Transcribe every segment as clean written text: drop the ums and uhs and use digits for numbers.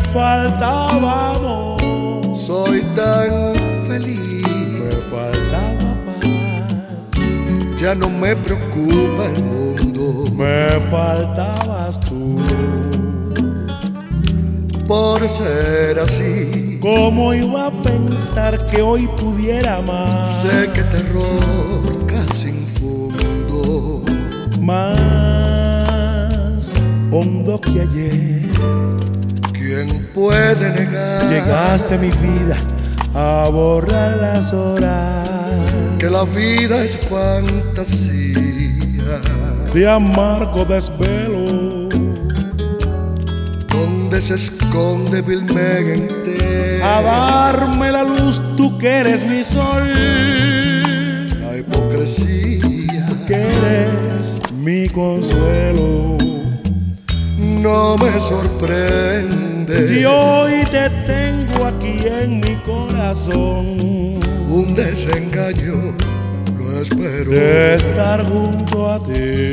faltaba amor, soy tan feliz. me faltaba paz, Ya no me preocupa el mundo, me faltabas tú. por ser así. ¿Cómo iba a pensar que hoy pudiera más? Sé que terror casi infundo, Más hondo que ayer. ¿quién puede negar? Llegaste a mi vida a borrar las horas Que la vida es fantasía, de amargo desvelo, donde se esconde vilmente a darme la luz, tú que eres mi sol, la hipocresía. que eres mi consuelo. No me sorprende Y hoy te tengo aquí en mi corazón, un desengaño, lo espero, de estar junto a ti.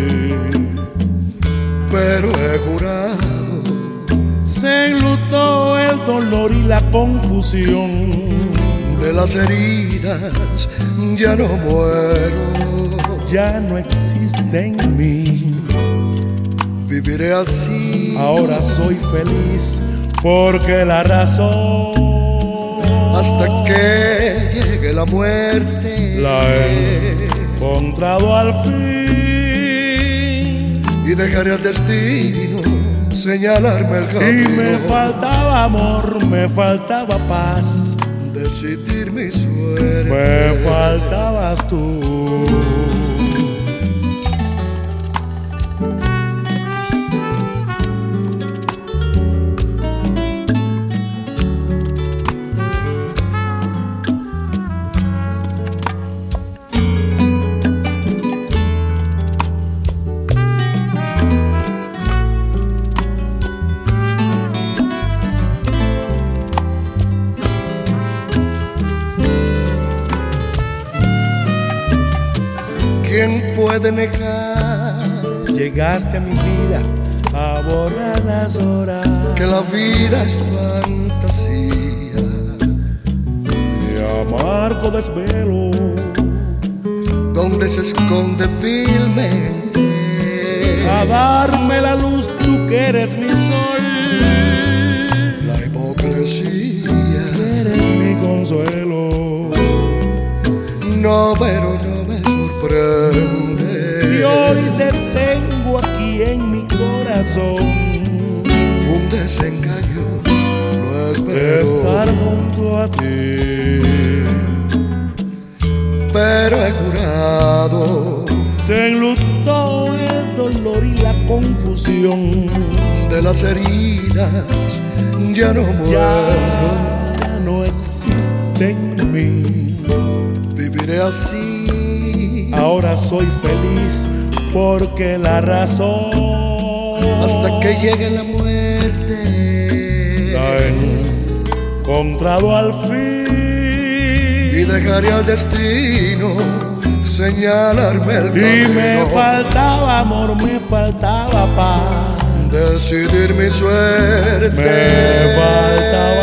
pero he jurado Se enlutó el dolor y la confusión, de las heridas, ya no muero. ya no existe en mí. Viviré así Ahora soy feliz porque la razón hasta que llegue la muerte, la he encontrado al fin. y dejaré al destino señalarme el Y camino. me faltaba amor, me faltaba paz, Decidir mi suerte, me faltabas tú. ¿quién puede negar Llegaste a mi vida a borrar las horas que la vida es fantasía, de amargo desvelo, donde se esconde vilmente a darme la luz, tú que eres mi sol, la hipocresía? que eres mi consuelo. No, pero no me sorprende Y hoy te tengo aquí en mi corazón, un desengaño, lo de espero, estar junto a ti. pero he jurado Se enlutó el dolor y la confusión, de las heridas, ya no muero. ya no existe en mí. Viviré así Ahora soy feliz porque la razón hasta que llegue la muerte, la he encontrado al fin. y dejaré al destino señalarme el Y me camino. faltaba amor, me faltaba paz, Decidir mi suerte, me faltaba